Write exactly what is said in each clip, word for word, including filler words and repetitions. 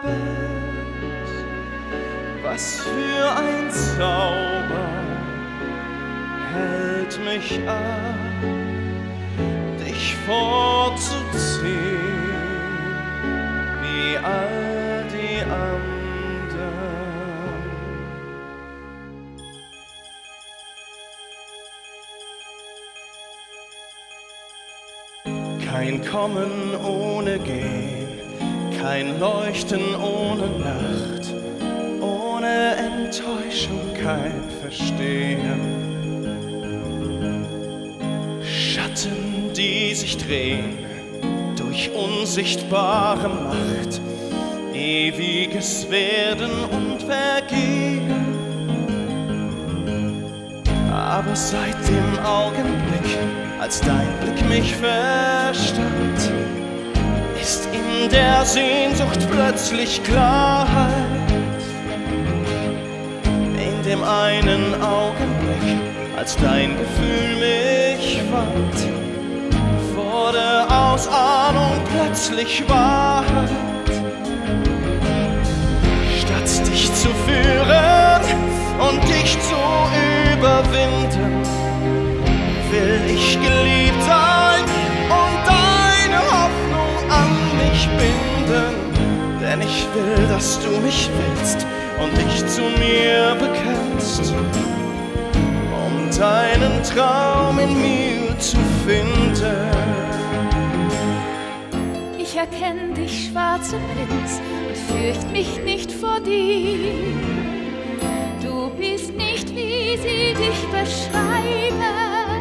Bett. Was für ein Zauber hält mich ab, dich vorzuziehen wie all die anderen. Kein Kommen ohne Gehen, kein Leuchten ohne Nacht, ohne Enttäuschung kein Verstehen. Schatten, die sich drehen durch unsichtbare Macht, ewiges Werden und Vergehen. Aber seit dem Augenblick, als dein Blick mich verstand, ist in der Sehnsucht plötzlich Klarheit. In dem einen Augenblick, als dein Gefühl mich fand, wurde aus Ahnung plötzlich Wahrheit. Statt dich zu führen und dich zu überwinden, will ich geliebt sein und deine Hoffnung an mich binden. Denn ich will, dass du mich willst und dich zu mir bekennst, um deinen Traum in mir zu finden. Ich erkenn dich, schwarzer Prinz, und fürcht mich nicht vor dir. Du bist nicht, wie sie dich beschreiben.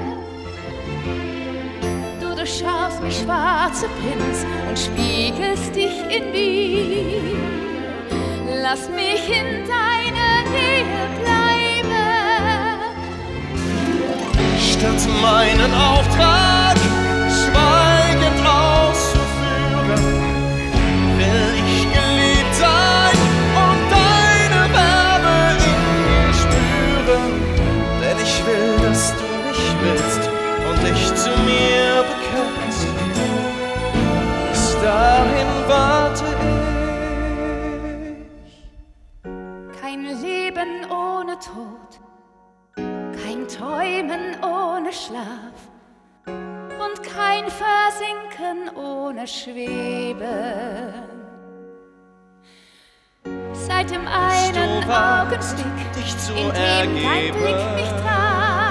Du durchschaust mich, schwarzer Prinz, und spiegelst dich in mir. Lass mich in deiner Nähe bleiben. Statt meinen Auftrag schweigend auszuführen, will ich geliebt sein und deine Wärme in mir spüren. Denn ich will, dass du mich willst und dich zu mir bekennst. Bis dahin warte ich. Kein Leben ohne Tod, kein Träumen ohne Schlaf und kein Versinken ohne Schweben. Seit dem einen Augenblick, dich zu in dem dein ergeben, Blick mich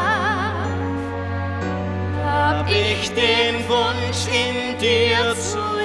traf, hab hab ich den Wunsch in dir zu